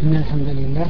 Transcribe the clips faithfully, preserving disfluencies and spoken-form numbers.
إن الحمد لله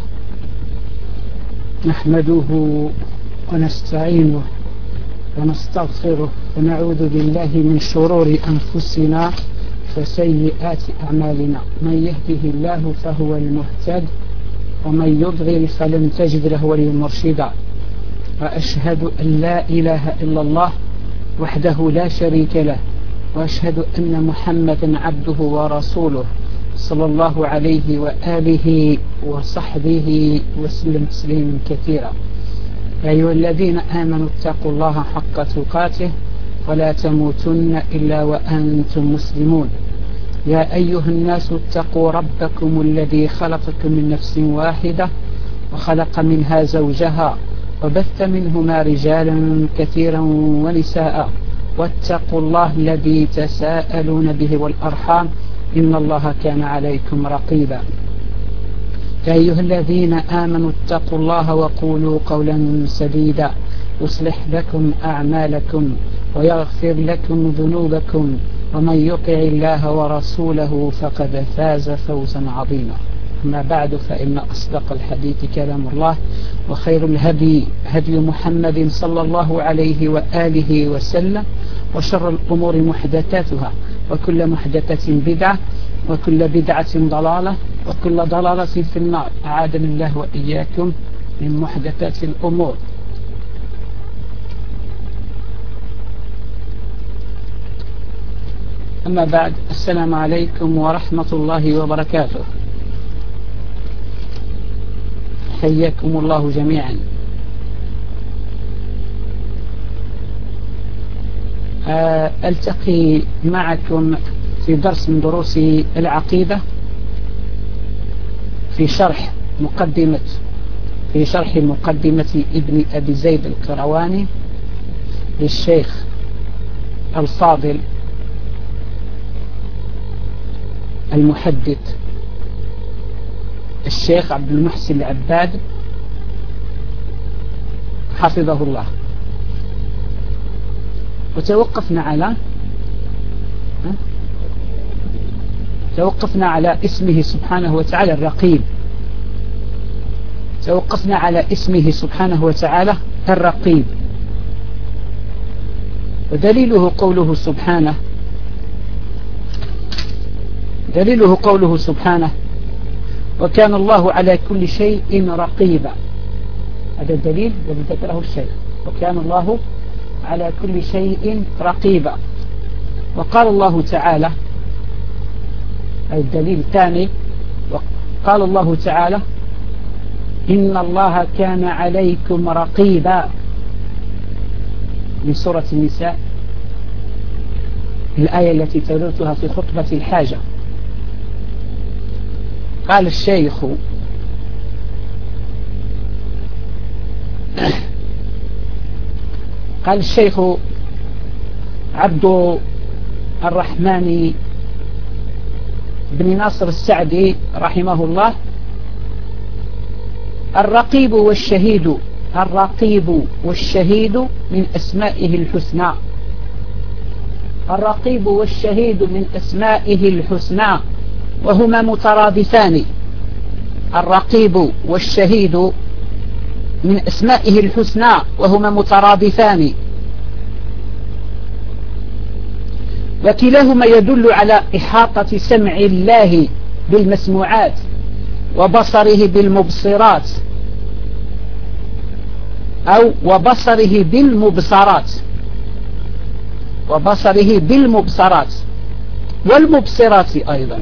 نحمده ونستعينه ونستغفره ونعوذ بالله من شرور أنفسنا وسيئات أعمالنا. من يهده الله فهو المهتد ومن يضلل فلن تجد له وليا مرشدا. وأشهد أن لا إله إلا الله وحده لا شريك له، وأشهد أن محمدا عبده ورسوله صلى الله عليه وآله وصحبه وسلم تسليما كثيرا. يا أيها الذين آمنوا اتقوا الله حق تقاته ولا تموتن إلا وأنتم مسلمون. يا أيها الناس اتقوا ربكم الذي خلقكم من نفس واحدة وخلق منها زوجها وبث منهما رجالا كثيرا ونساء، واتقوا الله الذي تساءلون به والأرحام إن الله كان عليكم رقيبا. يا أيها الذين آمنوا اتقوا الله وقولوا قولا سديدا يصلح لكم أعمالكم ويغفر لكم ذنوبكم، ومن يطع الله ورسوله فقد فاز فوزا عظيما. أما بعد، فإن أصدق الحديث كلام الله، وخير الهدي هدي محمد صلى الله عليه وآله وسلم، وشر الأمور محدثاتها، وكل محدثة بدعة، وكل بدعة ضلالة، وكل ضلالة في النار. أعاذني الله وإياكم من محدثات الأمور. أما بعد، السلام عليكم ورحمة الله وبركاته. حياكم الله جميعا. ألتقي معكم في درس من دروس العقيدة في شرح مقدمة في شرح مقدمة ابن أبي زيد القرواني للشيخ الفاضل المحدث الشيخ عبد المحسن العباد حفظه الله. وتوقفنا على توقفنا على اسمه سبحانه وتعالى الرقيب. توقفنا على اسمه سبحانه وتعالى الرقيب، ودليله قوله سبحانه دليله قوله سبحانه وكان الله على كل شيء رقيبا. هذا الدليل الذي ذكره الشيخ، وكان الله على كل شيء رقيبا. وقال الله تعالى الدليل الثاني، وقال الله تعالى إن الله كان عليكم رقيبا من سورة النساء، الآية التي تلوتها في خطبة الحاجة. قال الشيخ قال الشيخ عبد الرحمن بن ناصر السعدي رحمه الله: الرقيب والشهيد الرقيب والشهيد من أسمائه الحسنى الرقيب والشهيد من أسمائه الحسنى وهما مترادفان. الرقيب والشهيد من أسمائه الحسنى وهما مترادفان، وكلاهما يدل على إحاطة سمع الله بالمسموعات وبصره بالمبصرات، أو وبصره بالمبصرات وبصره بالمبصرات والمبصرات أيضا.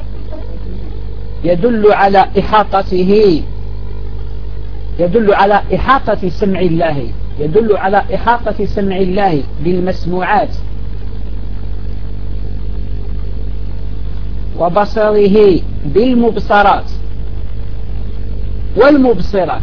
يدل على إحاطته يدل على إحاطة سمع الله يدل على إحاطة سمع الله بالمسموعات وبصره بالمبصرات والمبصرات.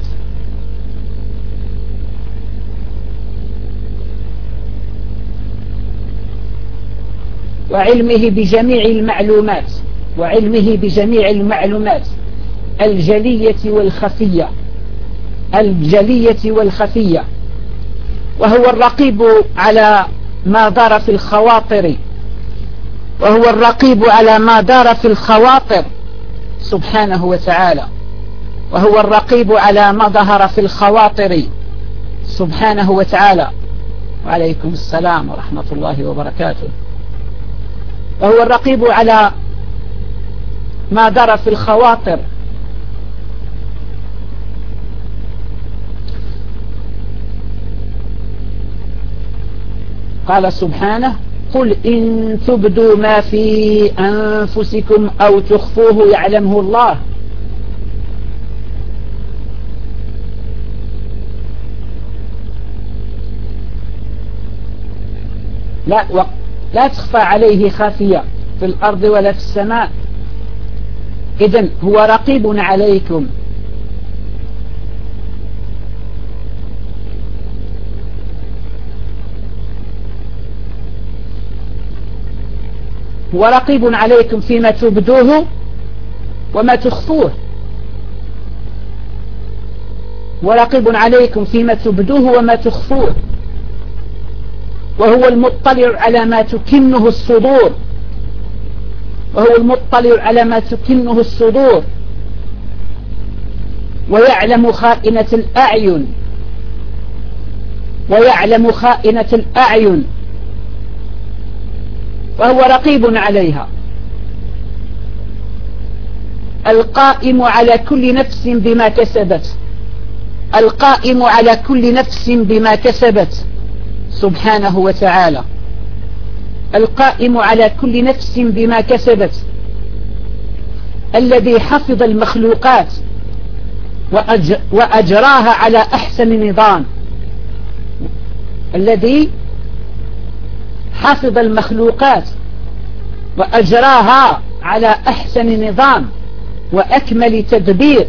وعلمه بجميع المعلومات وعلمه بجميع المعلومات الجلية والخفية الجلية والخفية وهو الرقيب على ما دار في الخواطر وهو الرقيب على ما دار في الخواطر سبحانه وتعالى. وهو الرقيب على ما ظهر في الخواطر سبحانه وتعالى. وعليكم السلام ورحمة الله وبركاته. وهو الرقيب على ما ظهر في الخواطر. قال سبحانه: قل إن تبدوا ما في أنفسكم أو تخفوه يعلمه الله. لا, لا تخفى عليه خافية في الأرض ولا في السماء. إذن هو رقيب عليكم. هو رقيب عليكم فيما تبدوه وما تخفوه. ورقيب عليكم فيما تبدوه وما تخفوه. وهو المطلع على ما تكنه الصدور. وهو المطلع على ما تكنه الصدور ويعلم خائنة الأعين. ويعلم خائنة الأعين وهو رقيب عليها. القائم على كل نفس بما كسبت. القائم على كل نفس بما كسبت سبحانه وتعالى. القائم على كل نفس بما كسبت، الذي حفظ المخلوقات وأج... وأجراها على أحسن نظام. الذي حفظ المخلوقات وأجراها على أحسن نظام وأكمل تدبير.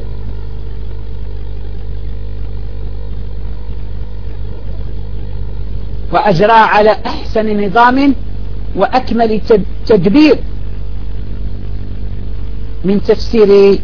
وأجراها على أحسن نظام وأكمل تدبير. من تفسير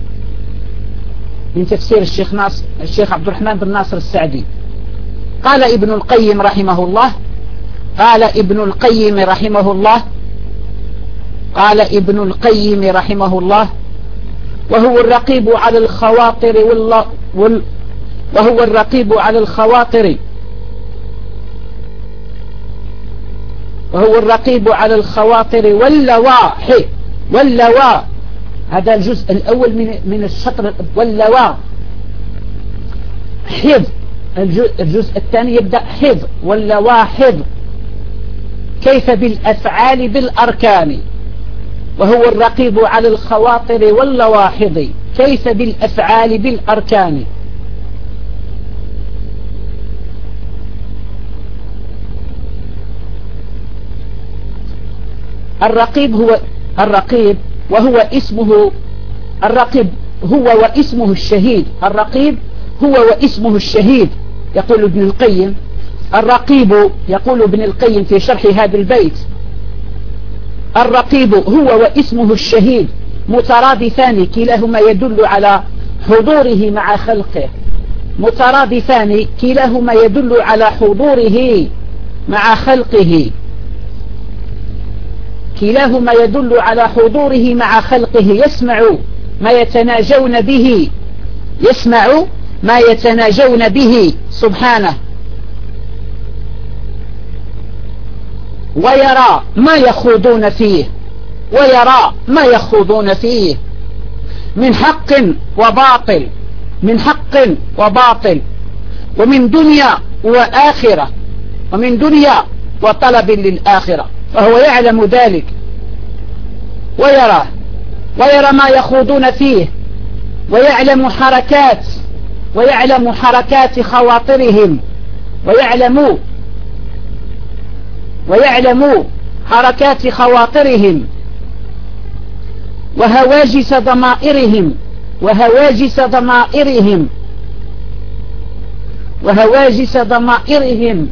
من تفسير الشيخ ناصر الشيخ عبد الرحمن بن ناصر السعدي. قال ابن القيم رحمه الله قال ابن القيم رحمه الله قال ابن القيم رحمه الله وهو الرقيب على الخواطر والله وال وهو الرقيب على الخواطر وهو الرقيب على الخواطر واللواح. واللواح هذا الجزء الأول من من الشطر. واللواح حفظ. الجزء الثاني يبدأ حفظ. واللواحظ كيف بالأفعال بالأركان. وهو الرقيب على الخواطر واللواحظ كيف بالأفعال بالأركان. الرقيب هو الرقيب وهو اسمه الرقيب هو واسمه الشهيد. الرقيب هو واسمه الشهيد. يقول ابن القيم الرقيب يقول ابن القيم في شرح هذا البيت: الرقيب هو واسمه الشهيد مترادفان كلاهما يدل على حضوره مع خلقه. مترادفان كلاهما يدل على حضوره مع خلقه. كلاهما يدل على حضوره مع خلقه. يسمع ما يتناجون به يسمع ما يتناجون به سبحانه، ويرى ما يخوضون فيه ويرى ما يخوضون فيه من حق وباطل من حق وباطل ومن دنيا وآخرة ومن دنيا وطلب للآخرة. فهو يعلم ذلك ويرى ويرى ما يخوضون فيه ويعلم حركات ويعلم حركات خواطرهم ويعلم ويعلم حركات خواطرهم وهواجس ضمائرهم وهواجس ضمائرهم وهواجس ضمائرهم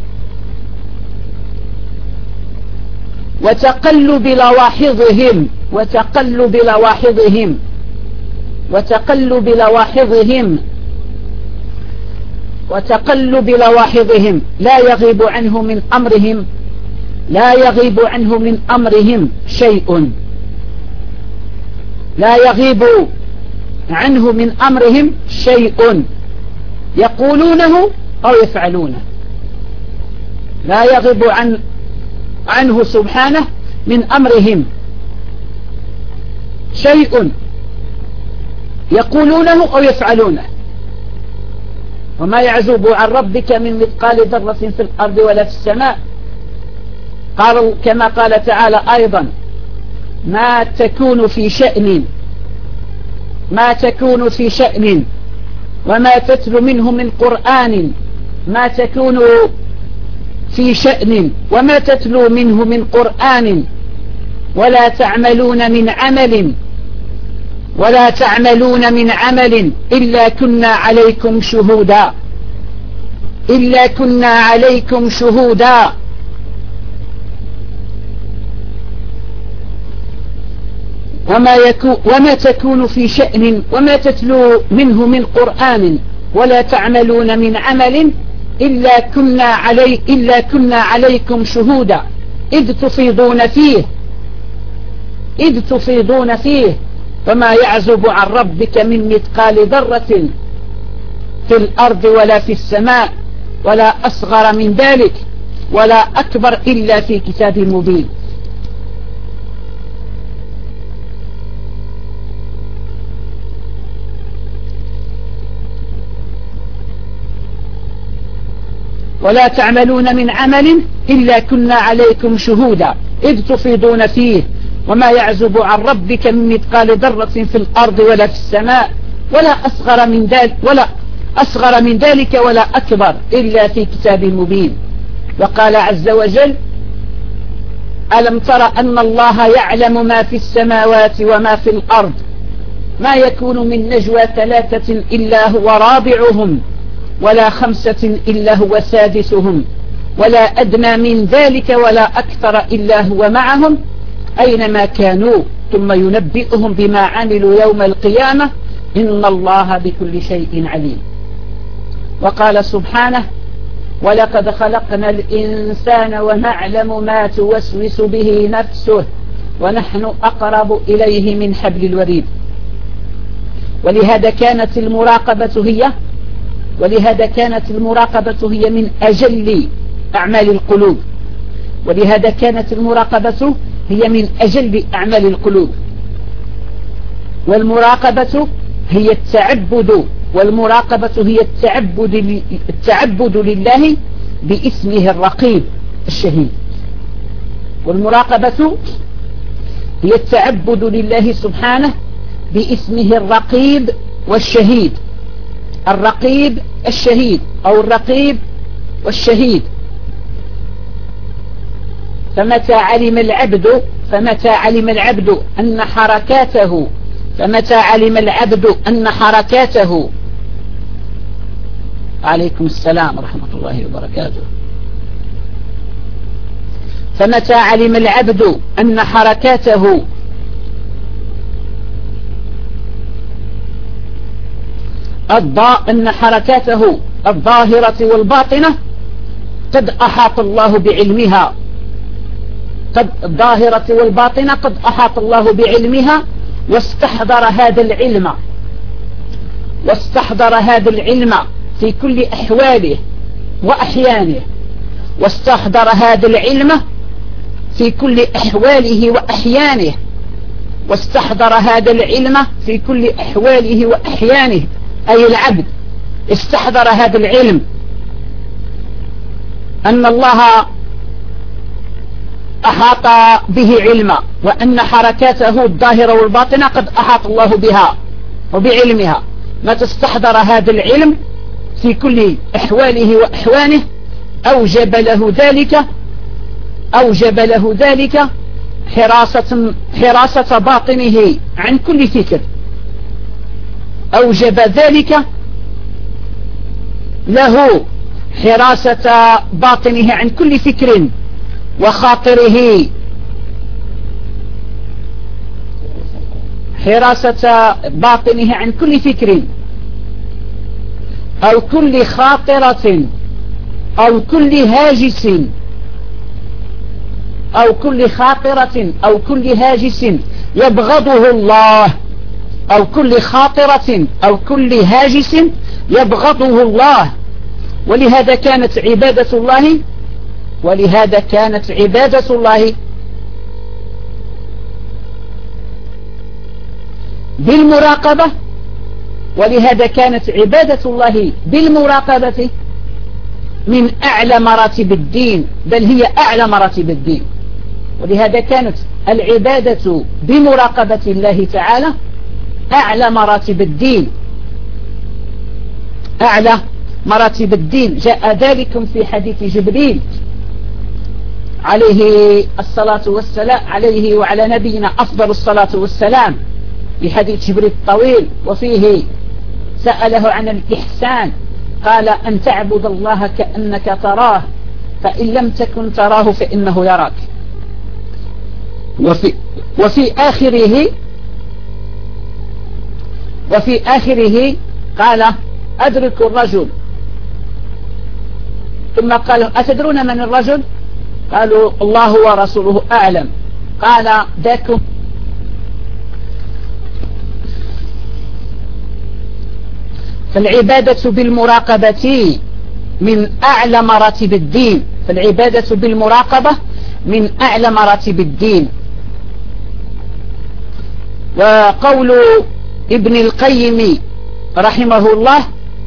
وتقلب لواحظهم وتقلب لواحظهم وتقلب لواحظهم وتقلب لواحظهم لا يغيب عنه من أمرهم لا يغيب عنه من أمرهم شيء لا يغيب عنه من أمرهم شيء يقولونه أو يفعلونه. لا يغيب عن عنه سبحانه من أمرهم شيء يقولونه أو يفعلونه. وما يعزب عن ربك من مثقال ذرة في الأرض ولا في السماء. قال كما قال تعالى أيضا: ما تكون في شأن ما تكون في شأن وما تتلو منه من قرآن ما تكون في شأن وما تتلو منه من قرآن ولا تعملون من عمل ولا تعملون من عمل إلا كنا عليكم شهودا إلا كنا عليكم شهودا. وما, يكو وما تكون في شأن وما تتلو منه من قرآن ولا تعملون من عمل إلا كنا, علي إلا كنا عليكم شهودا إذ تفيضون فيه إذ تفيضون فيه وما يعزب عن ربك من مثقال ذرة في الأرض ولا في السماء ولا أصغر من ذلك ولا أكبر إلا في كتاب مبين. ولا تعملون من عمل إلا كنا عليكم شهودا إذ تفيضون فيه وما يعزب عن ربك من مثقال ذرة في الأرض ولا في السماء ولا أصغر من ذلك ولا أصغر من ذلك ولا أكبر إلا في كتاب مبين. وقال عز وجل: ألم تر أن الله يعلم ما في السماوات وما في الأرض ما يكون من نجوى ثلاثة إلا هو رابعهم ولا خمسة إلا هو سادسهم ولا أدنى من ذلك ولا أكثر إلا هو معهم أينما كانوا ثم ينبئهم بما عملوا يوم القيامة إن الله بكل شيء عليم. وقال سبحانه: ولقد خلقنا الإنسان ونعلم ما توسوس به نفسه ونحن أقرب إليه من حبل الوريد. ولهذا كانت المراقبة هي ولهذا كانت المراقبة هي من أجل أعمال القلوب ولهذا كانت المراقبة هي من أجل أعمال القلوب. والمراقبة هي التعبد والمراقبة هي التعبد التعبد لله باسمه الرقيب الشهيد. والمراقبة هي التعبد لله سبحانه باسمه الرقيب والشهيد. الرقيب الشهيد أو الرقيب والشهيد. فمتى علم العبد فمتى علم العبد أن حركاته فمتى علم العبد أن حركاته عليكم السلام ورحمة الله وبركاته. فمتى علم العبد أن حركاته أن حركاته الظاهرة والباطنة قد أحاط الله بعلمها قد الظاهرة والباطنة قد أحاط الله بعلمها واستحضر هذا العلم واستحضر هذا العلم في كل أحواله وأحيانه واستحضر هذا العلم في كل أحواله وأحيانه واستحضر هذا العلم في كل أحواله وأحيانه. أي العبد استحضر هذا العلم أن الله أحاط به علما وأن حركاته الظاهرة والباطنة قد أحاط الله بها وبعلمها. ما تستحضر هذا العلم في كل أحواله وأحوانه أوجب له ذلك أوجب له ذلك حراسة, حراسة باطنه عن كل فكر. أوجب ذلك له حراسة باطنه عن كل فكر وخاطره حراسة باطنه عن كل فكر أو كل خاطرة أو كل هاجس أو كل خاطرة أو كل هاجس يبغضه الله أو كل خاطرة أو كل هاجس يبغضه الله. ولهذا كانت عبادة الله ولهذا كانت عبادة الله بالمراقبة ولهذا كانت عبادة الله بالمراقبة من أعلى مراتب الدين، بل هي أعلى مراتب الدين. ولهذا كانت العبادة بمراقبة الله تعالى أعلى مراتب الدين، أعلى مراتب الدين. جاء ذلك في حديث جبريل عليه الصلاة والسلام، عليه وعلى نبينا أفضل الصلاة والسلام، بحديث جبريل الطويل، وفيه سأله عن الإحسان، قال أن تعبد الله كأنك تراه فإن لم تكن تراه فإنه يراك. وفي, وفي آخره وفي آخره قال أدرك الرجل، ثم قال أتدرون من الرجل؟ قالوا الله ورسوله أعلم. قال ذاكم فالعبادة بالمراقبة من أعلى مراتب الدين، فالعبادة بالمراقبة من أعلى مراتب الدين. وقول ابن القيم رحمه الله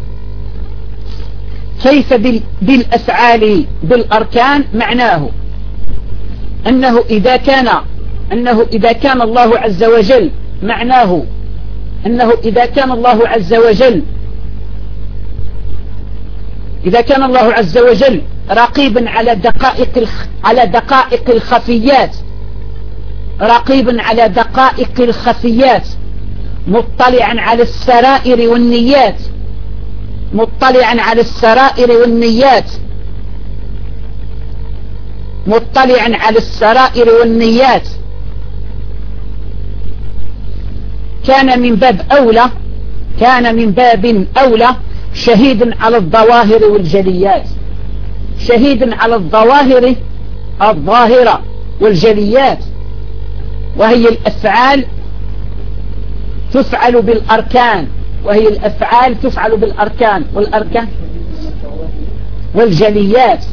كيف بالأفعال بالأركان، معناه أنه إذا كان أنه إذا كان الله عز وجل معناه أنه إذا كان الله عز وجل إذا كان الله عز وجل رقيبا على دقائق على دقائق الخفيات رقيبا على دقائق الخفيات مطلعا على السرائر والنيات مطلعا على السرائر والنيات مطلعا على السرائر والنيات كان من باب أولى كان من باب أولى شهيد على الظواهر والجليات شهيد على الظواهر الظاهرة والجليات، وهي الأفعال تفعل بالأركان وهي الأفعال تفعل بالأركان والأركان والجليات،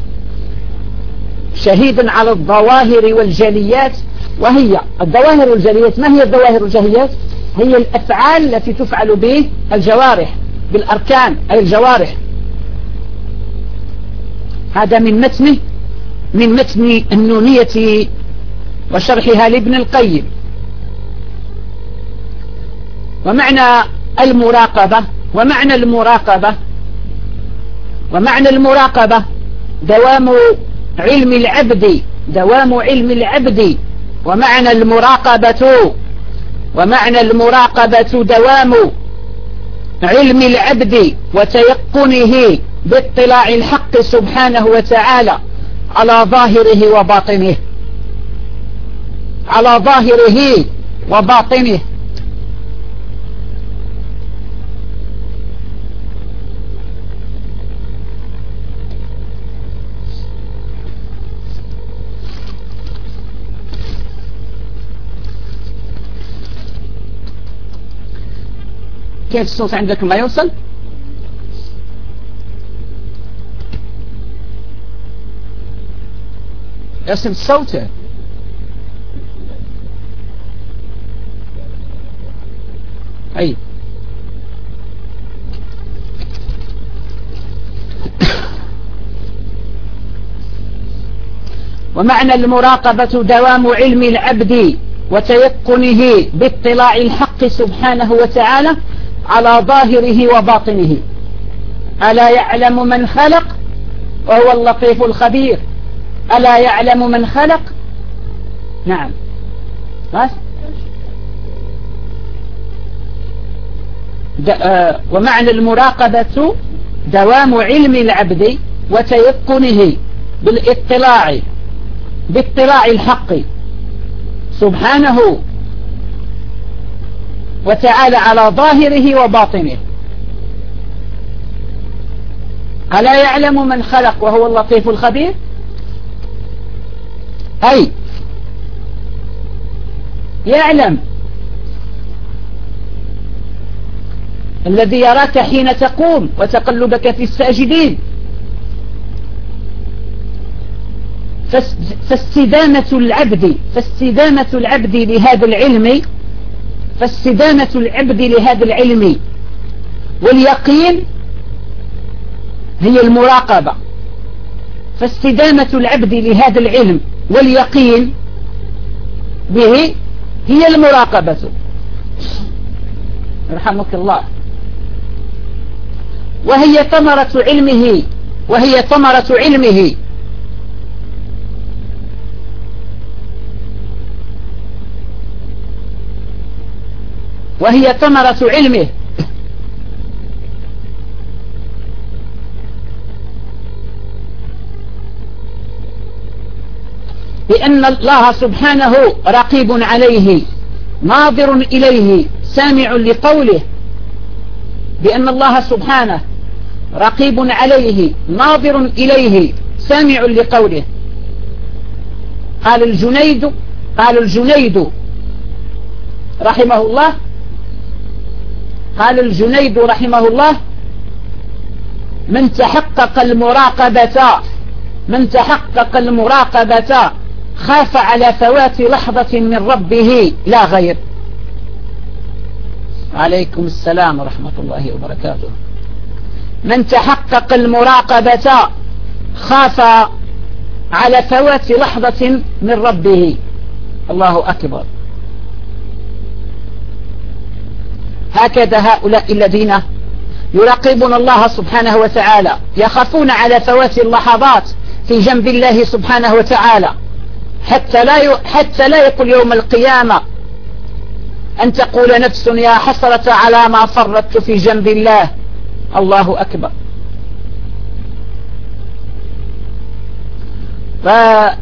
شهيد على الظواهر والجليات. وهي الظواهر والجليات، ما هي الظواهر والجليات؟ هي الأفعال التي تفعل به الجوارح بالأركان أي الجوارح. هذا من متن من متن النونية وشرحها لابن القيم. ومعنى المراقبة ومعنى المراقبة ومعنى المراقبة دوام علم العبد دوام علم العبد ومعنى المراقبة ومعنى المراقبة دوام علم العبد وتيقنه باطلاع الحق سبحانه وتعالى على ظاهره وباطنه على ظاهره وباطنه. كيف الصوت عندك ما يوصل؟ يصل صوته. أي ومعنى المراقبة دوام علم العبد وتيقنه باطلاع الحق سبحانه وتعالى على ظاهره وباطنه. ألا يعلم من خلق وهو اللطيف الخبير. ألا يعلم من خلق. نعم بس آه ومعنى المراقبة دوام علم العبد وتيقنه بالاطلاع باطلاع الحق سبحانه وتعالى على ظاهره وباطنه. ألا يعلم من خلق وهو اللطيف الخبير، أي يعلم الذي يراك حين تقوم وتقلبك في الساجدين. فاستدامة العبد فاستدامة العبد لهذا العلم فاستدامة العبد لهذا العلم واليقين هي المراقبة. فاستدامة العبد لهذا العلم واليقين به هي المراقبة. رحمك الله. وهي ثمرة علمه وهي ثمرة علمه وهي ثمرة علمه بأن الله سبحانه رقيب عليه ناظر إليه سامع لقوله. بأن الله سبحانه رقيب عليه ناظر إليه سامع لقوله. قال الجنيد قال الجنيد رحمه الله قال الجنيد رحمه الله من تحقق المراقبة من تحقق المراقبة خاف على فوات لحظة من ربه لا غير. عليكم السلام ورحمة الله وبركاته. من تحقق المراقبة خاف على فوات لحظة من ربه. الله أكبر. هكذا هؤلاء الذين يراقبون الله سبحانه وتعالى يخافون على فوات اللحظات في جنب الله سبحانه وتعالى حتى لا حتى لا يقول يوم القيامة أن تقول نفس يا حسرة على ما فرطت في جنب الله. الله أكبر. ف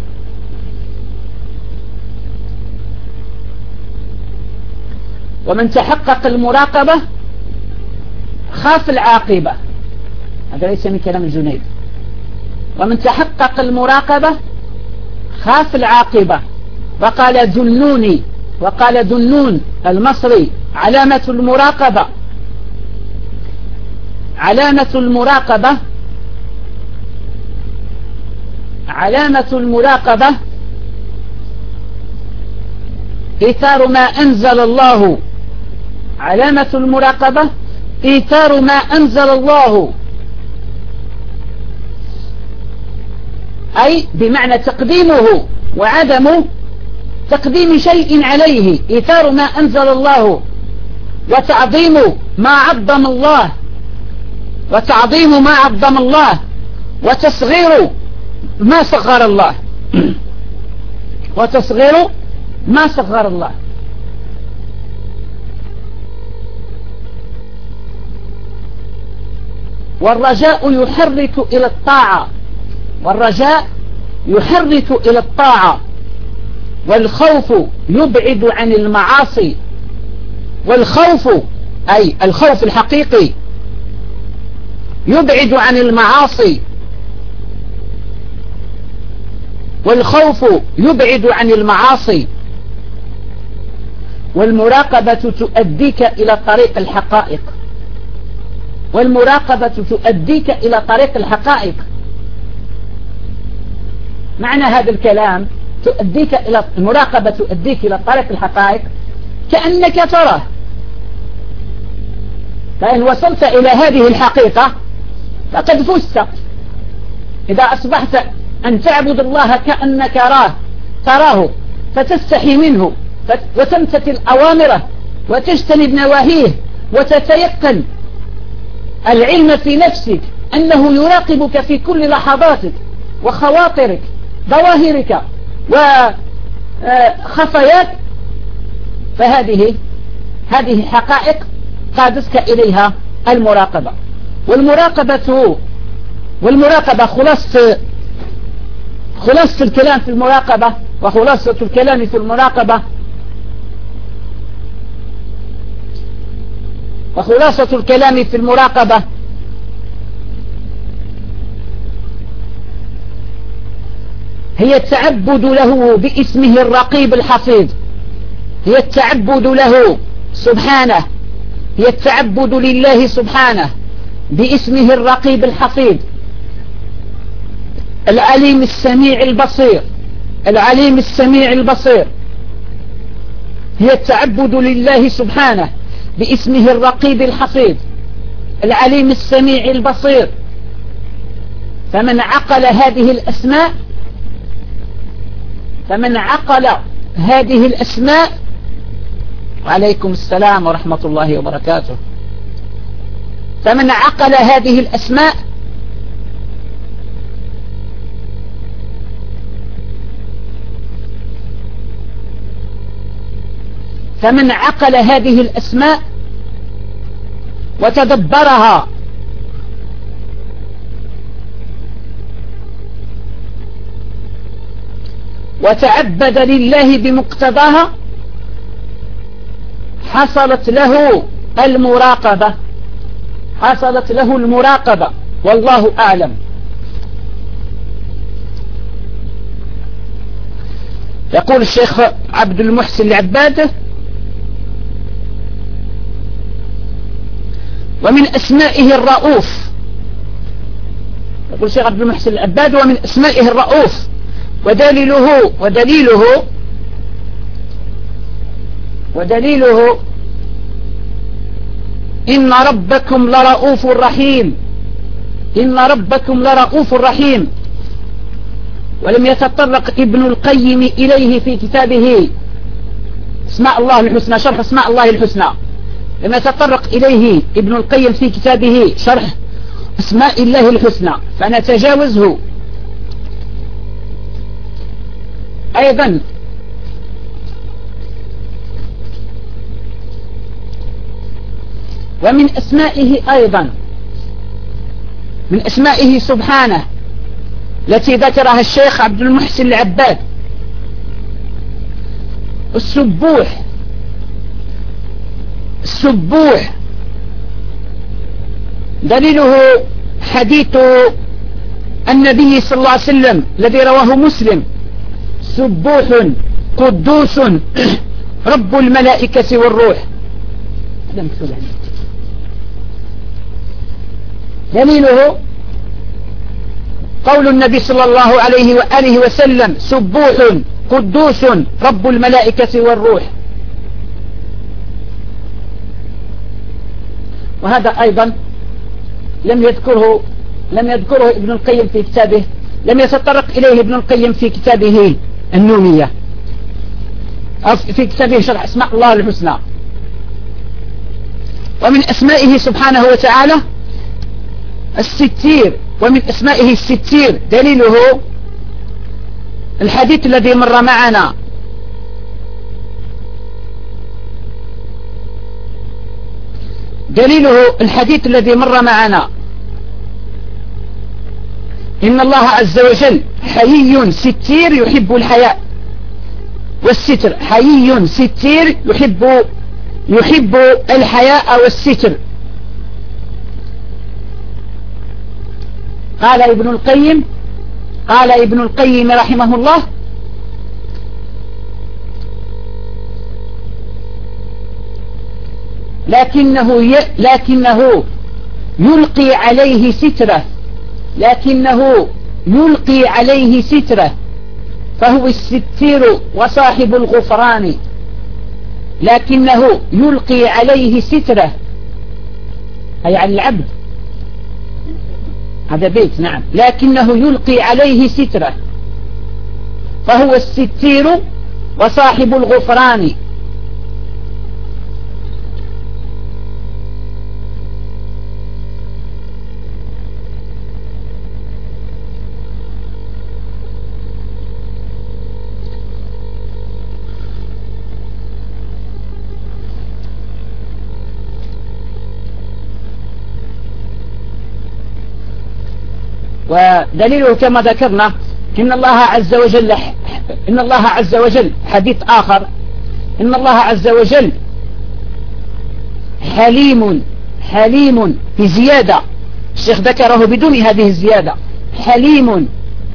ومن تحقق المراقبة خاف العاقبة. هذا ليس من كلام الجنيد. ومن تحقق المراقبة خاف العاقبة. وقال ذنوني وقال ذنون المصري علامة المراقبة علامة المراقبة علامة المراقبة إيثار ما أنزل الله. علامة المراقبة إيثار ما أنزل الله، أي بمعنى تقديمه وعدم تقديم شيء عليه. إيثار ما أنزل الله وتعظيم ما عظم الله وتعظيم ما عظم الله وتصغير ما صغر الله وتصغير ما صغر الله. والرجاء يحرك إلى الطاعة والرجاء يحرك إلى الطاعة والخوف يبعد عن المعاصي. والخوف أي الخوف الحقيقي يبعد عن المعاصي والخوف يبعد عن المعاصي. والمراقبة تؤديك إلى طريق الحقائق والمراقبة تؤديك إلى طريق الحقائق. معنى هذا الكلام تؤديك إلى المراقبة تؤديك إلى طريق الحقائق كأنك تراه. فإن وصلت إلى هذه الحقيقة فقد فزت. إذا أصبحت أن تعبد الله كأنك راه تراه فتستحي منه وتمتثل أوامره وتجتنب نواهيه وتتيقن العلم في نفسك أنه يراقبك في كل لحظاتك وخواطرك ظواهرك وخفيات، فهذه هذه حقائق قادتك إليها المراقبة. والمراقبة والمراقبة خلاصة خلاصة الكلام في المراقبة وخلاصة الكلام في المراقبة وخلاصة الكلام في المراقبة هي التعبد له باسمه الرقيب الحفيظ. هي التعبد له سبحانه هي التعبد لله سبحانه باسمه الرقيب الحفيظ العليم السميع البصير العليم السميع البصير هي التعبد لله سبحانه باسمه الرقيب الحفيظ العليم السميع البصير. فمن عقل هذه الأسماء فمن عقل هذه الأسماء وعليكم السلام ورحمة الله وبركاته فمن عقل هذه الأسماء فمن عقل هذه الأسماء وتدبرها وتعبد لله بمقتضاها حصلت له المراقبة حصلت له المراقبة والله أعلم. يقول الشيخ عبد المحسن العباد ومن أسمائه الرؤوف يقول الشيخ عبد المحسن العباد ومن أسمائه الرؤوف ودليله ودليله ودليله إن ربكم لرؤوف رحيم إن ربكم لرؤوف رحيم. ولم يتطرق ابن القيم إليه في كتابه اسماء الله الحسنى شرح اسماء الله الحسنى لم يتطرق إليه ابن القيم في كتابه شرح اسماء الله الحسنى فنتجاوزه. أيضا ومن أسمائه أيضا من أسمائه سبحانه التي ذكرها الشيخ عبد المحسن العباد السبوح السبوح دليله حديث النبي صلى الله عليه وسلم الذي رواه مسلم سبوح قدوس رب الملائكة والروح. دليله قول النبي صلى الله عليه وآله وسلم سبوح قدوس رب الملائكة والروح. وهذا أيضا لم يذكره لم يذكره ابن القيم في كتابه لم يتطرق إليه ابن القيم في كتابه النونية أو في كتابه شرح اسماء الله الحسنى. ومن أسمائه سبحانه وتعالى الستير ومن أسمائه الستير دليله الحديث الذي مر معنا دليله الحديث الذي مر معنا إن الله عز وجل حيي ستير يحب الحياء والستر حيي ستير يحب يحب الحياء والستر. قال ابن القيم قال ابن القيم رحمه الله لكنه ي... لكنه يلقي عليه ستره لكنه يلقي عليه ستره فهو الستير وصاحب الغفران لكنه يلقي عليه ستره أي على العبد هذا بيت نعم لكنه يلقي عليه ستره فهو الستير وصاحب الغفران. ودليله كما ذكرنا إن الله عز وجل إن الله عز وجل حديث آخر إن الله عز وجل حليم حليم في زيادة الشيخ ذكره بدون هذه الزيادة حليم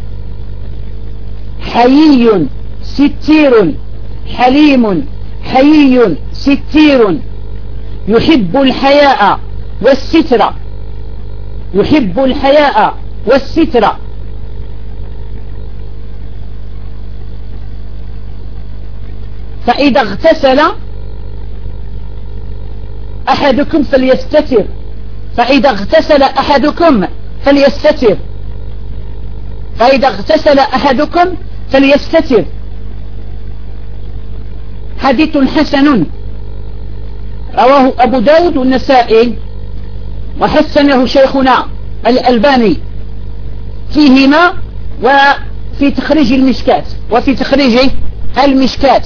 حيي ستير حليم حيي ستير يحب الحياء والستر، يحب الحياء والستر. فإذا اغتسل أحدكم فليستتر، فإذا اغتسل أحدكم فليستتر، فإذا اغتسل أحدكم فليستتر. حديث حسن رواه أبو داود والنسائي وحسنه شيخنا الألباني فيهما وفي تخريج المشكات وفي تخريج المشكات.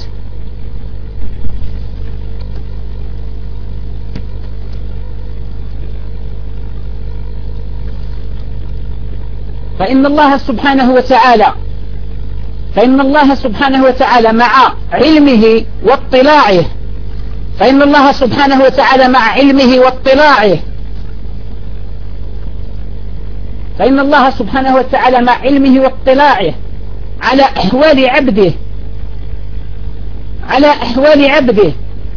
فإن الله سبحانه وتعالى فإن الله سبحانه وتعالى مع علمه واطلاعه فإن الله سبحانه وتعالى مع علمه واطلاعه فإن الله سبحانه وتعالى مع علمه واطلاعه على أحوال عبده على أحوال عبده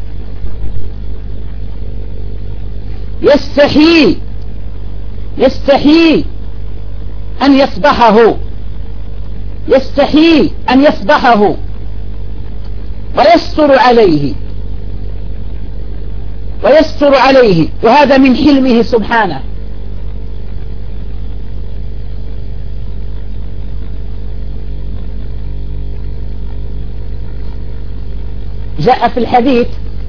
يستحي يستحي أن يفضحه يستحي أن يفضحه ويستر عليه ويستر عليه وهذا من حلمه سبحانه. جاء في الحديث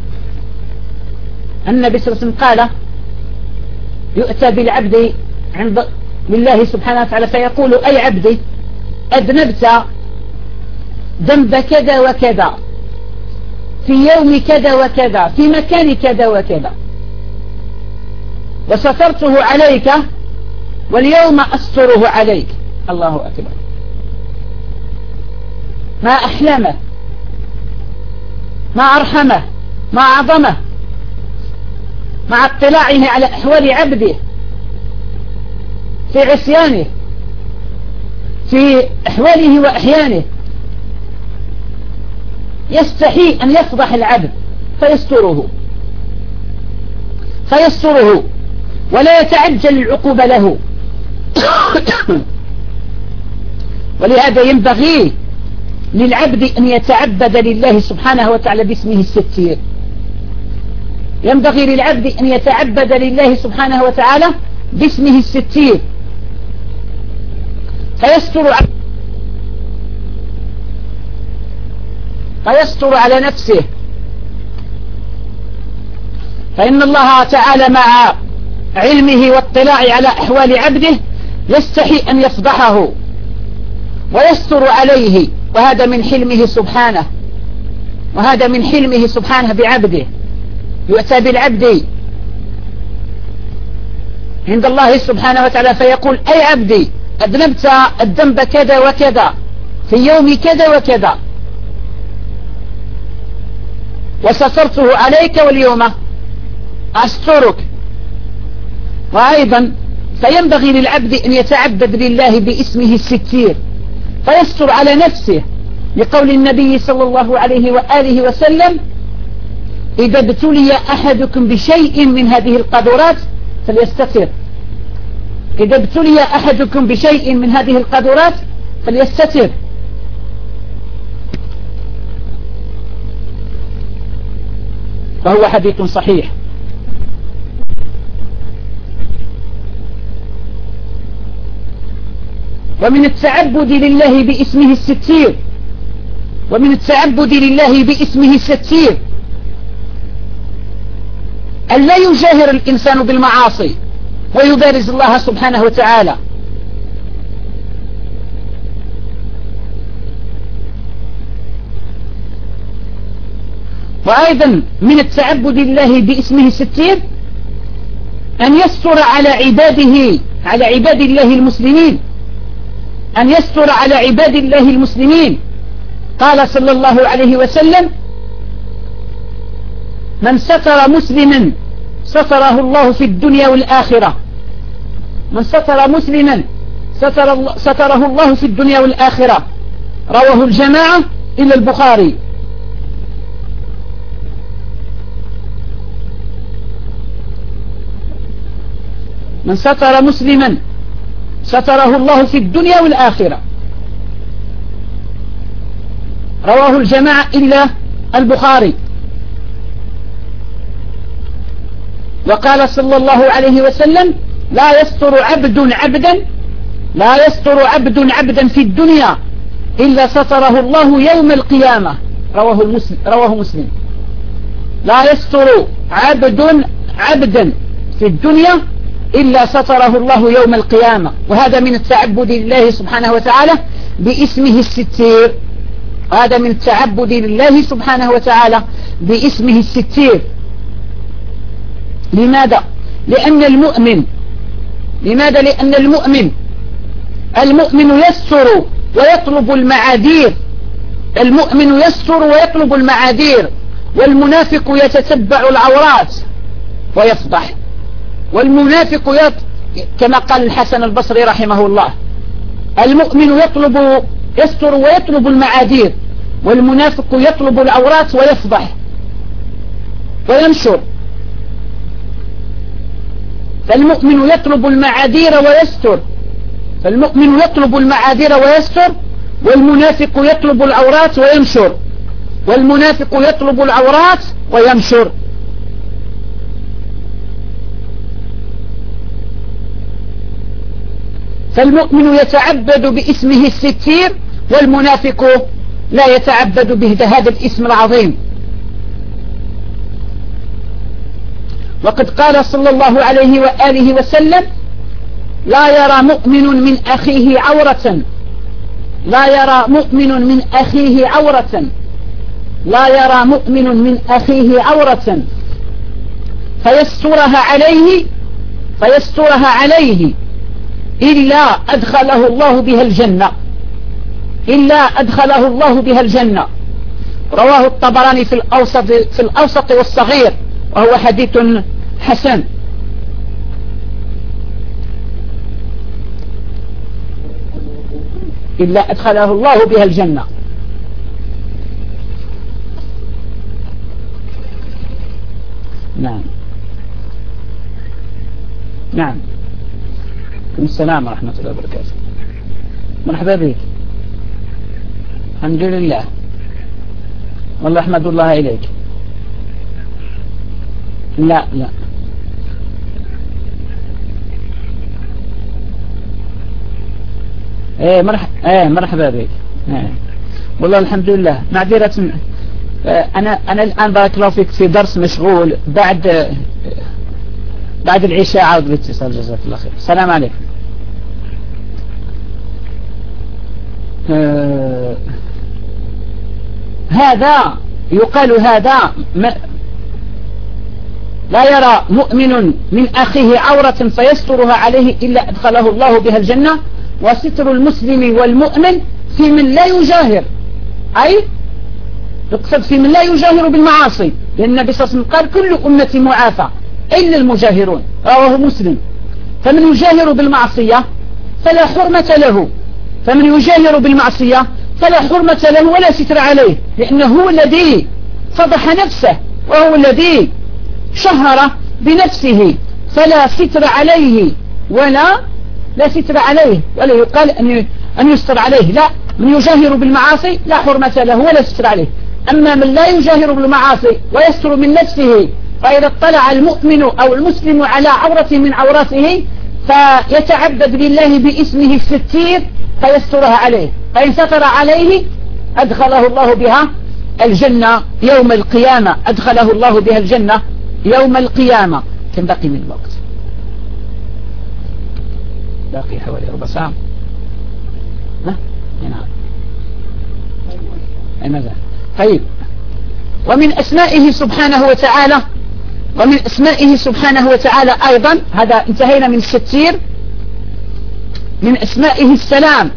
النبي صلى الله عليه وسلم قال يؤتى بالعبد عند لله سبحانه وتعالى فيقول أي عبدي أذنبت ذنب كذا وكذا في يوم كذا وكذا في مكان كذا وكذا وسترته عليك واليوم أستره عليك. الله أكبر، ما أحلمه، ما أرحمه، ما أعظمه، مع اطلاعه على أحوال عبده في عصيانه في أحواله وأحيانه يستحي أن يفضح العبد فيستره فيستره ولا يتعجل العقوبة له. ولهذا ينبغي للعبد أن يتعبد لله سبحانه وتعالى باسمه الستير، ينبغي للعبد أن يتعبد لله سبحانه وتعالى باسمه الستير فيستر فيستر على نفسه. فإن الله تعالى مع علمه واطلاعه على أحوال عبده يستحي أن يفضحه ويستر عليه، وهذا من حلمه سبحانه وهذا من حلمه سبحانه بعبده. يؤتى بالعبد عند الله سبحانه وتعالى فيقول أي عبدي أذنبت الذنب كذا وكذا في يوم كذا وكذا وسترته عليك واليوم أسترك. وأيضا فينبغي للعبد أن يتعبد لله باسمه الستير فيستر على نفسه لقول النبي صلى الله عليه وآله وسلم إذا ابتلي أحدكم بشيء من هذه القدرات فليستتر إذا ابتلي أحدكم بشيء من هذه القدرات فليستتر. فهو حديث صحيح. ومن التعبد لله باسمه الستير ومن التعبد لله باسمه الستير أن لا يجاهر الإنسان بالمعاصي ويبارز الله سبحانه وتعالى. وأيضا من التعبد لله باسمه الستير أن يستر على عباده على عباد الله المسلمين أن يستر على عباد الله المسلمين. قال صلى الله عليه وسلم من ستر مسلما ستره الله في الدنيا والآخرة من ستر مسلما ستر الله ستره الله في الدنيا والآخرة. رواه الجماعة إلا البخاري. من ستر مسلما ستره الله في الدنيا والآخرة. رواه الجماعة إلا البخاري. وقال صلى الله عليه وسلم لا يستر عبد عبدا لا يستر عبد عبدا في الدنيا إلا ستره الله يوم القيامة. رواه المسلم رواه مسلم. لا يستر عبد عبدا في الدنيا إلا ستره الله يوم القيامة. وهذا من التعبد لله سبحانه وتعالى باسمه الستير. هذا من التعبد لله سبحانه وتعالى باسمه الستير. لماذا؟ لأن المؤمن لماذا؟ لأن المؤمن المؤمن يستر ويطلب المعاذير. المؤمن يستر ويطلب المعاذير، والمنافق يتتبع العورات ويفضح. والمنافق يط... كما قال الحسن البصري رحمه الله، المؤمن يطلب يستر ويطلب المعاذير، والمنافق يطلب العورات ويفضح وينشر. فالمؤمن يطلب المعاذير ويستر فالمؤمن يطلب المعاذير ويستر والمنافق يطلب العورات وينشر والمنافق يطلب العورات وينشر. فالمؤمن يتعبد باسمه الستير، والمنافق لا يتعبد بهذا الاسم العظيم. وقد قال صلى الله عليه وآله وسلم لا يرى مؤمن من أخيه عورة لا يرى مؤمن من أخيه عورة لا يرى مؤمن من أخيه عورة فيسترها عليه فيسترها عليه إلا أدخله الله بها الجنة إلا أدخله الله بها الجنة. رواه الطبراني في الأوسط في الأوسط والصغير، وهو حديث حسن. إلا أدخله الله بها الجنة. نعم نعم. السلام ورحمة الله وبركاته. مرحبا بك. الحمد لله، والله أحمد الله إليك. لا لا ايه مرحبا ايه مرحبا بك. ايه والله الحمد لله. معذرة، انا انا الان بارك الله فيك في درس مشغول، بعد بعد العشاء عاود بالاتصال. جزاك الله خير. السلام عليكم. آه هذا يقال هذا لا يرى مؤمن من أخيه عورة فيسترها عليه إلا أدخله الله بها الجنة. وستر المسلم والمؤمن في من لا يجاهر، أي يقصد في من لا يجاهر بالمعاصي، لأن النبي صلى الله عليه وسلم قال كل أمتي معافى إلا المجاهرون. رواه مسلم. فمن يجاهر بالمعصية فلا حرمة له فمن يجاهر بالمعصية فلا حرمة له ولا ستر عليه، لأنه هو الذي فضح نفسه وهو الذي شهر بنفسه، فلا ستر عليه ولا لا ستر عليه ولا يقال أن أن يستر عليه. لا، من يجاهر بالمعاصي لا حرمة له ولا ستر عليه. أما من لا يجاهر بالمعاصي ويستر من نفسه، فإذا اطلع المؤمن أو المسلم على عورة من عوراته فيتعبد لله باسمه الستير فيسترها عليه، فإن ستر عليه أدخله الله بها الجنة يوم القيامة أدخله الله بها الجنة يوم القيامة. كم باقي من الوقت؟ باقي حوالي ربع ساعة. ها؟ نعم. أي ماذا؟ طيب. ومن أسمائه سبحانه وتعالى ومن أسمائه سبحانه وتعالى أيضا، هذا انتهينا من الستير، من أسمائه السلام.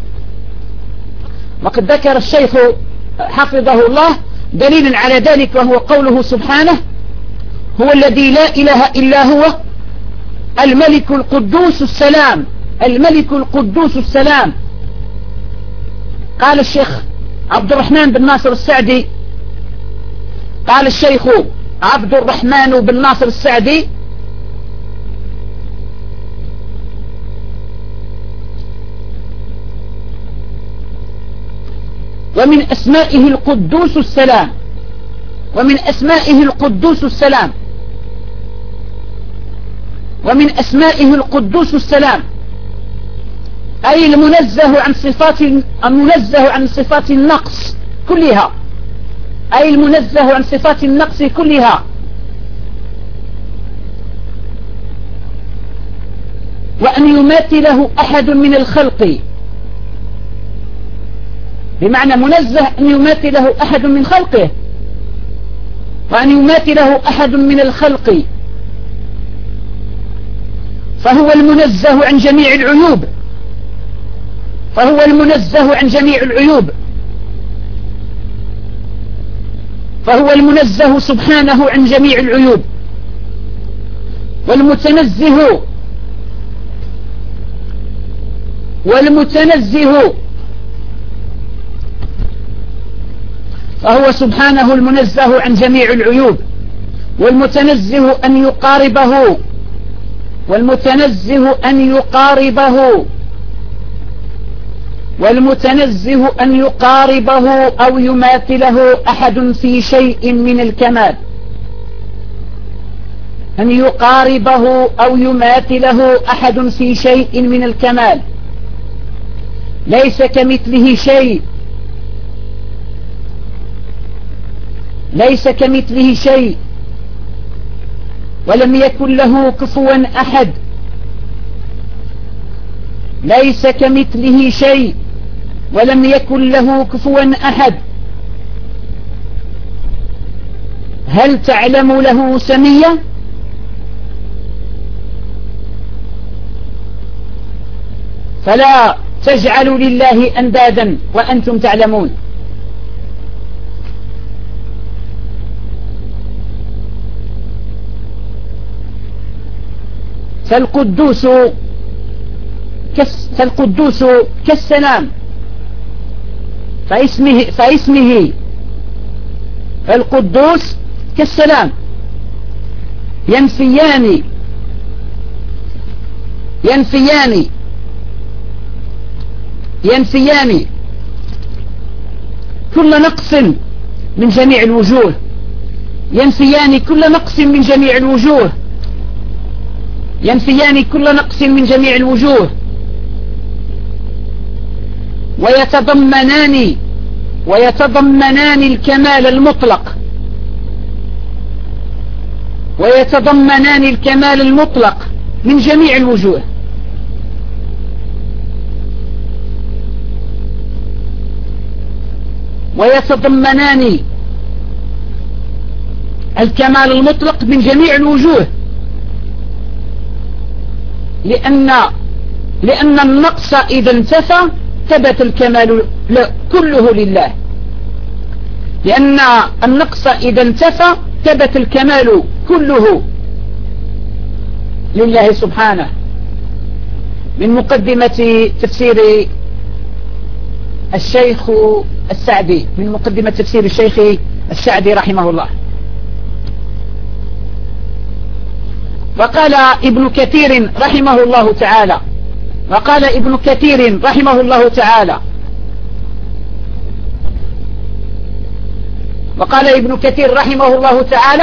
وقد ذكر الشيخ حفظه الله دليلا على ذلك، وهو قوله سبحانه هو الذي لا إله إلا هو الملك القدوس السلام الملك القدوس السلام. قال الشيخ عبد الرحمن بن ناصر السعدي قال الشيخ عبد الرحمن بن ناصر السعدي ومن أسمائه القدوس السلام، ومن أسمائه القدوس السلام، ومن أسمائه القدوس السلام، أي المنزه عن صفات المنزه عن صفات النقص كلها، أي المنزه عن صفات النقص كلها. وأن يماثله أحد من الخلق، بمعنى منزه أن يماثله أحد من خلقه، وأن يماثله أحد من الخلق، فهو المنزه عن جميع العيوب، فهو المنزه عن جميع العيوب، فهو المنزه سبحانه عن جميع العيوب، والمتنزه والمتنزه فهو سبحانه المنزه عن جميع العيوب، والمتنزه أن يقاربه والمتنزه أن يقاربه والمتنزه أن يقاربه أو يماثله أحد في شيء من الكمال، أن يقاربه أو يماثله أحد في شيء من الكمال، ليس كمثله شيء، ليس كمثله شيء، ولم يكن له كفوا أحد، ليس كمثله شيء ولم يكن له كفوا أحد. هل تعلم له سمية؟ فلا تجعلوا لله أندادا وأنتم تعلمون. فالقدوس كس فالقدوس كالسلام، فاسمه فاسمه القدوس كالسلام، ينفيان ينفيان ينفيان كل نقص من جميع الوجوه، ينفيان كل نقص من جميع الوجوه، ينفيان كل نقص من جميع الوجوه، ويتضمنان ويتضمنان الكمال المطلق، ويتضمنان الكمال المطلق من جميع الوجوه. ويتضمنان الكمال المطلق من جميع الوجوه، لأن لأن النقص إذا انتفى ثبت الكمال كله لله، لأن النقص إذا انتفى ثبت الكمال كله لله سبحانه. من مقدمة تفسير الشيخ السعدي، من مقدمة تفسير الشيخ السعدي رحمه الله. وقال ابن كثير رحمه الله تعالى وقال ابن كثير رحمه الله تعالى وقال ابن كثير رحمه الله تعالى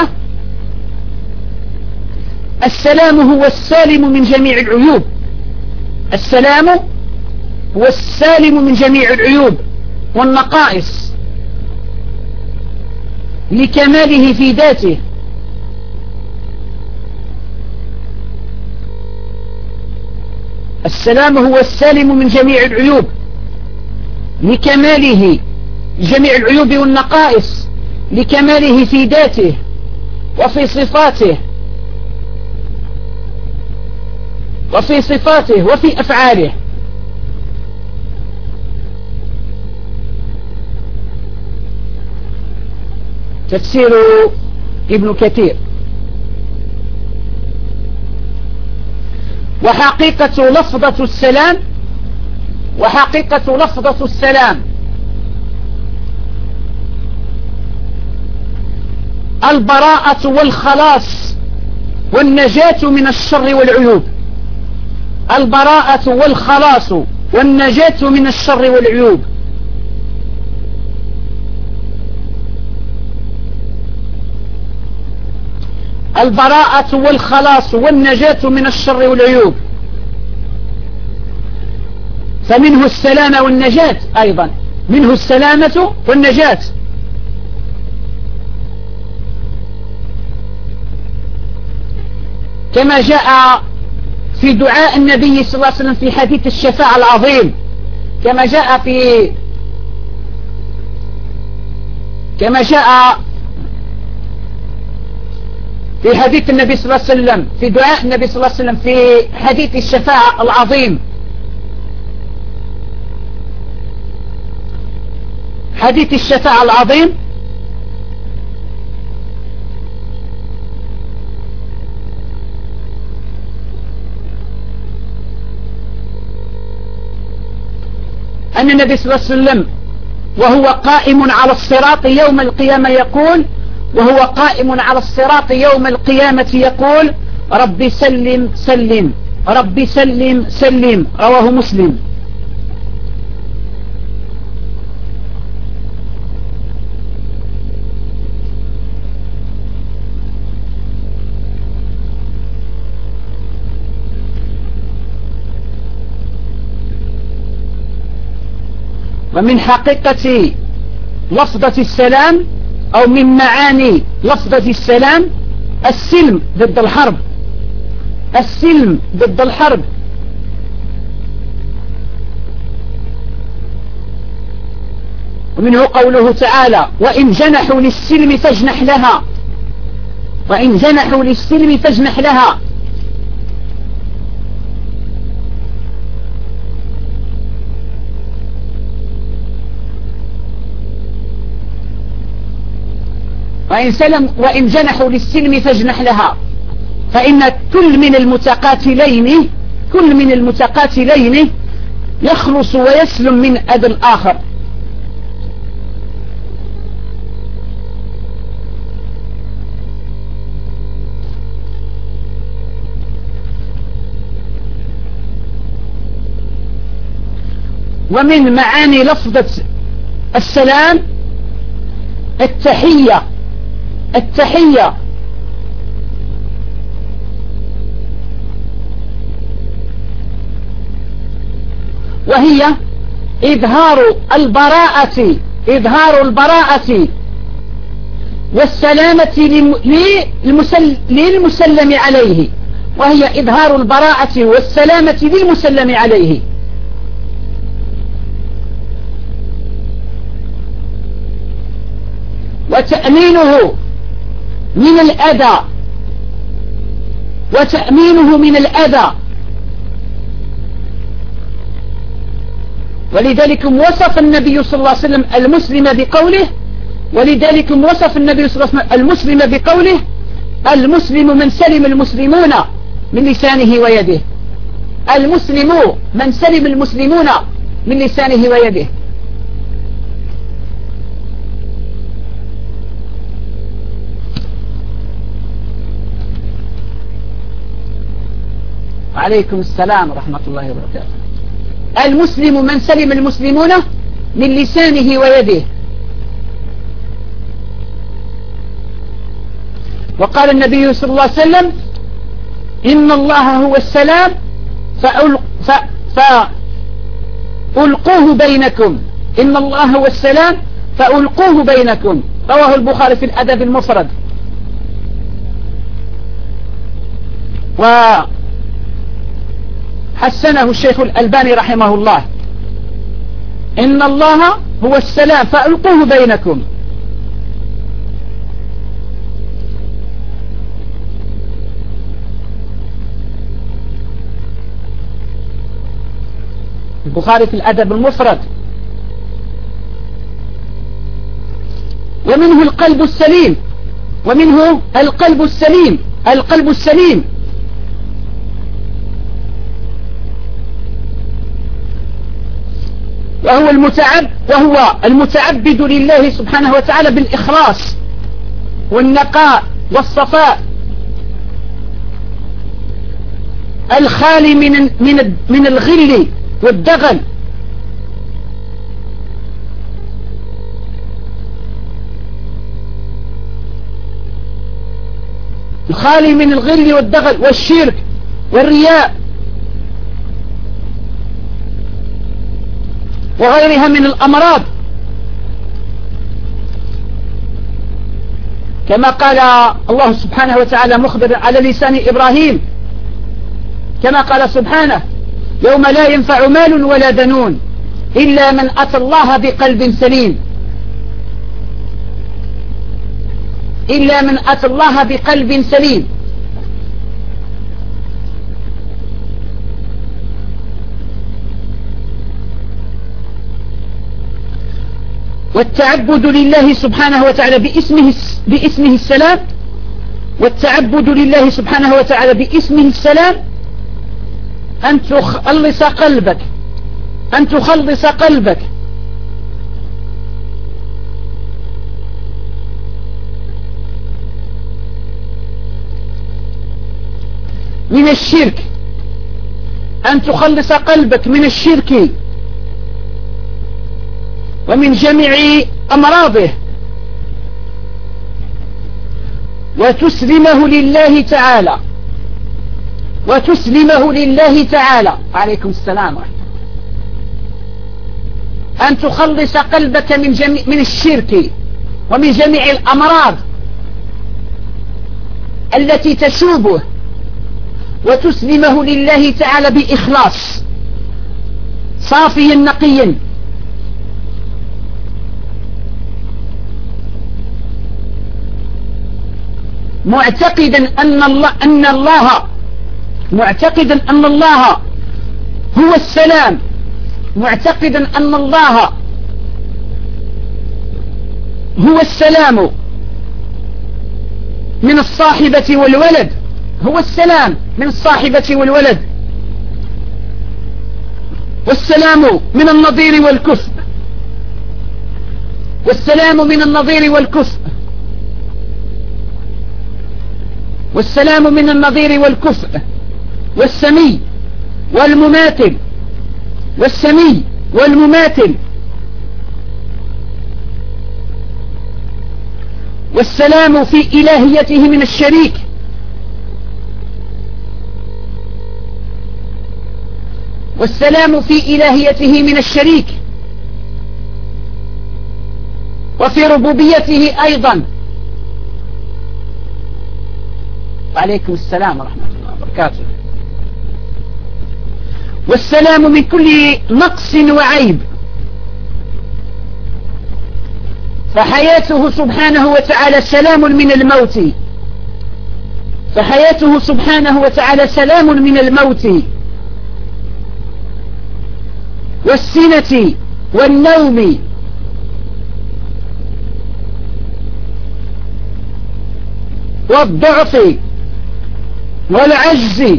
السلام هو السالم من جميع العيوب، السلام هو السالم من جميع العيوب والنقائص لكماله في ذاته، السلام هو السالم من جميع العيوب لكماله، جميع العيوب والنقائص لكماله في ذاته وفي صفاته وفي صفاته وفي أفعاله. تفسير ابن كثير. وحقيقة لفظة السلام وحقيقة لفظة السلام البراءة والخلاص والنجاة من الشر والعيوب، البراءة والخلاص والنجاة من الشر والعيوب. البراءة والخلاص والنجاة من الشر والعيوب، فمنه السلامة والنجاة أيضا، منه السلامة والنجاة. كما جاء في دعاء النبي صلى الله عليه وسلم في حديث الشفاعة العظيم، كما جاء في كما جاء في حديث النبي صلى الله عليه وسلم، في دعاء النبي صلى الله عليه وسلم في حديث الشفاعة العظيم، حديث الشفاعة العظيم أن النبي صلى الله عليه وسلم وهو قائم على الصراط يوم القيامة يقول وهو قائم على الصراط يوم القيامة يقول: رب سلم سلم، رب سلم سلم. رواه مسلم. ومن حقيقة لفظة السلام أو من معاني لفظة السلام السلم ضد الحرب، السلم ضد الحرب. ومنه قوله تعالى: وإن جنحوا للسلم فاجنح لها، وإن جنحوا للسلم فاجنح لها. وإن, سلم وإن جنحوا للسلم فاجنح لها، فإن كل من المتقاتلين كل من المتقاتلين يخلص ويسلم من أذى الآخر. ومن معاني لفظة السلام التحية، التحية وهي إظهار البراءة إظهار البراءة والسلامة للمسلم عليه، وهي إظهار البراءة والسلامة للمسلم عليه. وتأمينه من الأذى وتأمينه من الأذى ولذلك وصف النبي صلى الله عليه وسلم المسلم بقوله ولذلك وصف النبي صلى الله عليه وسلم المسلم بقوله: المسلم من سلم المسلمون من لسانه ويده. المسلم من سلم المسلمون من لسانه ويده. عليكم السلام ورحمة الله وبركاته. المسلم من سلم المسلمون من لسانه ويده. وقال النبي صلى الله عليه وسلم: إن الله هو السلام فألقوه بينكم، إن الله هو السلام فألقوه بينكم. رواه البخاري في الأدب المفرد. وحسنه الشيخ الألباني رحمه الله: إن الله هو السلام فألقوه بينكم. البخاري في الأدب المفرد. ومنه القلب السليم ومنه القلب السليم القلب السليم وهو المتعب وهو المتعبد لله سبحانه وتعالى بالإخلاص والنقاء والصفاء، الخالي من من من الغل والدغل. الخالي من الغل والدغل والشرك والرياء وغيرها من الأمراض، كما قال الله سبحانه وتعالى مخبر على لسان إبراهيم، كما قال سبحانه: يوم لا ينفع مال ولا بنون إلا من أتى الله بقلب سليم، إلا من أتى الله بقلب سليم. والتعبد لله سبحانه وتعالى باسمه باسمه السلام، والتعبد لله سبحانه وتعالى باسمه السلام أن تخلص قلبك، أن تخلص قلبك من الشرك، أن تخلص قلبك من الشرك ومن جميع أمراضه، وتسلمه لله تعالى، وتسلمه لله تعالى. عليكم السلام. أن تخلص قلبك من جميع من الشرك ومن جميع الأمراض التي تشوبه، وتسلمه لله تعالى بإخلاص صافيا نقيا، معتقدا أن الله أن الله معتقدا أن الله هو السلام، معتقدا أن الله هو السلام من الصاحبة والولد، هو السلام من الصاحبة والولد، والسلام من النظير والكفء، والسلام من النظير والكفء، والسلام من النظير والكفء، والسمي والمماثل، والسمي والمماثل، والسلام في إلهيته من الشريك، والسلام في إلهيته من الشريك، وفي ربوبيته أيضا. وعليكم السلام ورحمة الله وبركاته. والسلام من كل نقص وعيب، فحياته سبحانه وتعالى سلام من الموت، فحياته سبحانه وتعالى سلام من الموت والسنة والنوم والضعف والعجز،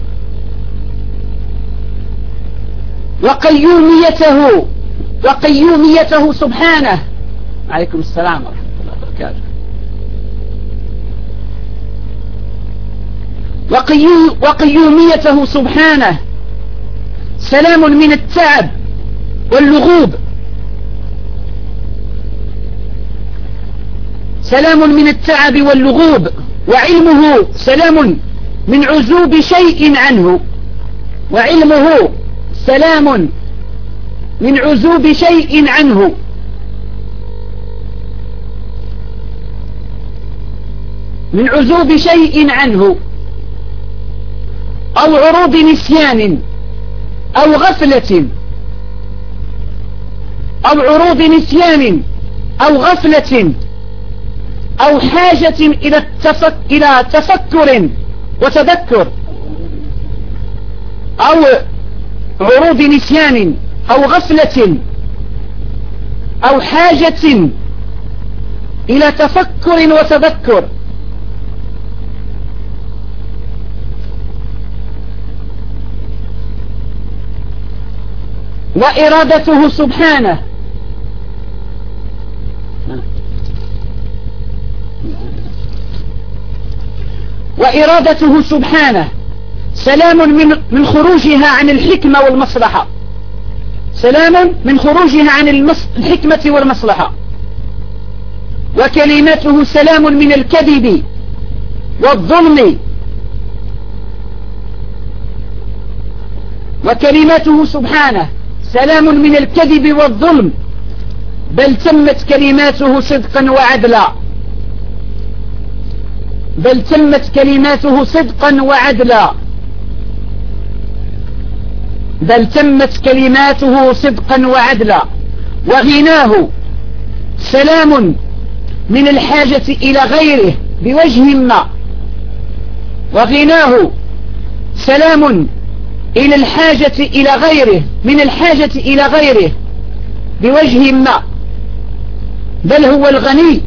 وقيوميته وقيوميته سبحانه. عليكم السلام ورحمة الله وبركاته. وقيوم وقيوميته سبحانه سلام من التعب واللغوب، سلام من التعب واللغوب، وعلمه سلام من عزوب شيء عنه، وعلمه سلام من عزوب شيء عنه، من عزوب شيء عنه، أو عروض نسيان أو غفلة، أو عروض نسيان أو غفلة، أو حاجة إلى التفك إلى تفكر وتذكر، أو عروض نسيان أو غفلة، أو حاجة إلى تفكر وتذكر، وإرادته سبحانه وإرادته سبحانه سلام من من خروجها عن الحكمة والمصلحة، سلام من خروجها عن الحكمة والمصلحة، وكلمته سلام من الكذب والظلم. وكلماته سبحانه سلام من الكذب والظلم، بل تمت كلماته صدقا وعدلا، بل تمت كلماته صدقا وعدلا، بل تمت كلماته صدقا وعدلا. وغناه سلام من الحاجة إلى غيره بوجه ما، وغناه سلام إلى الحاجة إلى غيره من الحاجة إلى غيره بوجه ما، بل هو الغني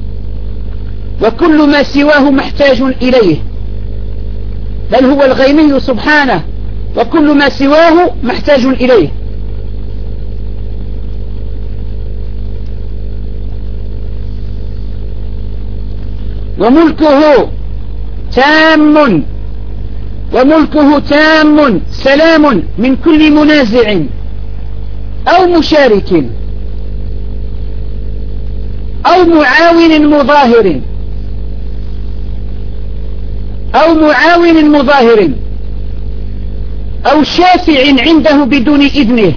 وكل ما سواه محتاج إليه، بل هو الغني سبحانه وكل ما سواه محتاج إليه. وملكه تام، وملكه تام سلام من كل منازع أو مشارك أو معاون مظاهر أو معاون مظاهر أو شافع عنده بدون إذنه.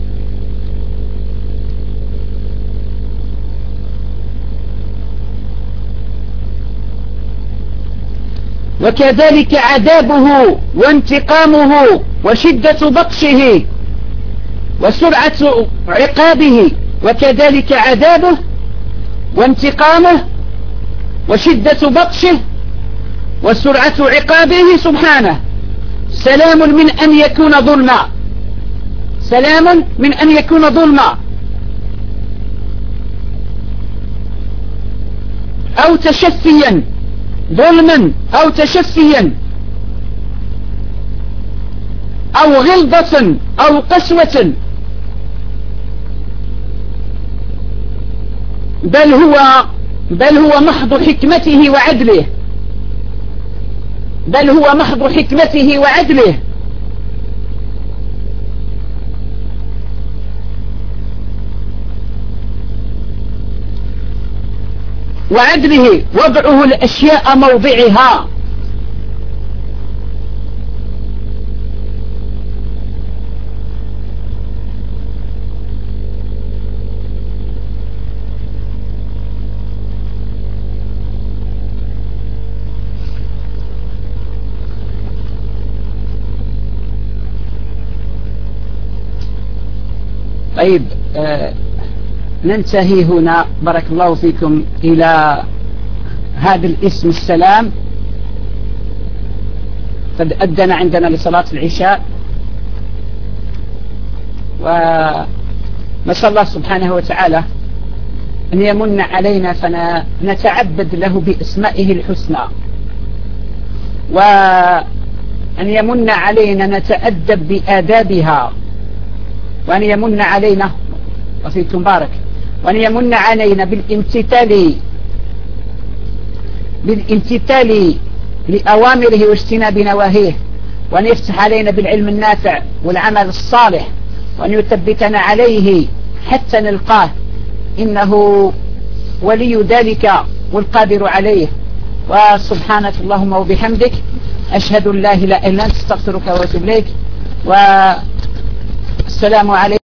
وكذلك عذابه وانتقامه وشدة بطشه وسرعة عقابه، وكذلك عذابه وانتقامه وشدة بطشه وسرعة عقابه سبحانه سلام من أن يكون ظلما، سلام من أن يكون ظلما أو تشفيا، ظلما أو تشفيا أو غلظة أو قسوة، بل هو بل هو محض حكمته وعدله، بل هو محض حكمته وعدله. وعدله وضعه الأشياء موضعها، طيب آه ننتهي هنا بارك الله فيكم إلى هذا الاسم السلام. قد أدنا عندنا لصلاة العشاء، ونسأل الله سبحانه وتعالى أن يمن علينا فنتعبد له بأسمائه الحسنى، وأن يمن علينا نتأدب بآدابها، وأن يمن علينا وفيكم بارك وأن يمن علينا بالامتثال بالامتثال لأوامره واجتناب نواهيه، وأن يفتح علينا بالعلم النافع والعمل الصالح، وأن يثبتنا عليه حتى نلقاه، إنه ولي ذلك والقادر عليه. وسبحانك اللهم وبحمدك أشهد أن لا إله إلا أنت، أستغفرك وأتوب إليك، والسلام عليكم.